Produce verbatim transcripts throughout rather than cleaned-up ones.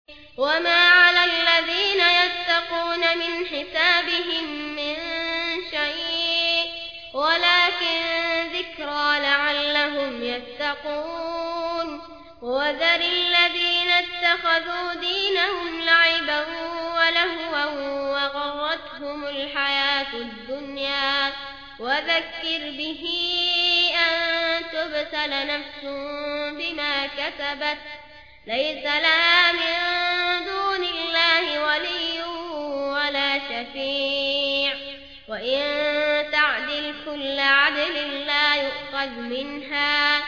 وما على الذين يتقون من حسابهم من شيء ولكن ذكرى لعلهم يتقون وذر الذين اتخذوا دينهم لعبا ولهوا وغرتهم الحياة الدنيا وذكر به أن تبتل نفس بما كسبت ليس لها من دون الله ولي ولا شفيع وإن تعدل كل عدل لا يؤخذ منها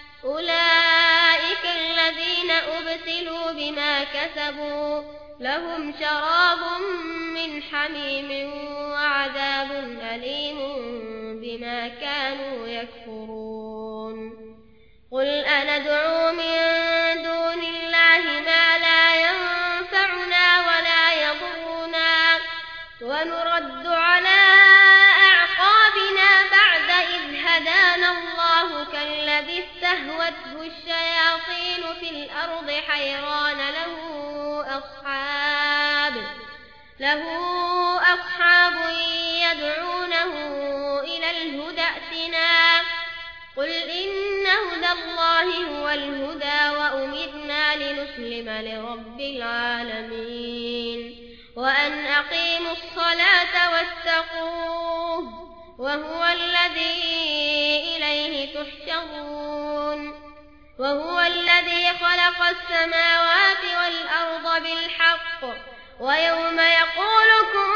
أولئك الذين أبسلوا بما كسبوا لهم شراب من حميم وعذاب أليم بما كانوا يكفرون قل أندعو من دون الله ما لا ينفعنا ولا يضرنا ونرد على أعقابنا بعد إذ هدانا الله كالذي استهوته الشياطين في الأرض حيران له أصحاب له أصحاب يدعونه إلى الهدى ائتنا قل إن هدى الله هو الهدى وأمرنا لنسلم لرب العالمين وأن أقيموا الصلاة واتقوه وهو الذي إليه تحشرون وهو الذي خلق السماوات والأرض بالحق ويوم يقول كن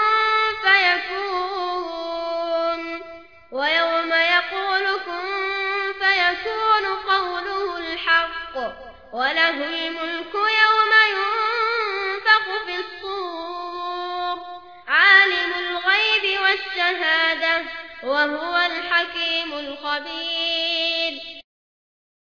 فيكون ويوم يقول كن فيكون قوله الحق وله الملك يوم ينفخ في الصور عالم الغيب والشهادة وهو الحكيم الخبير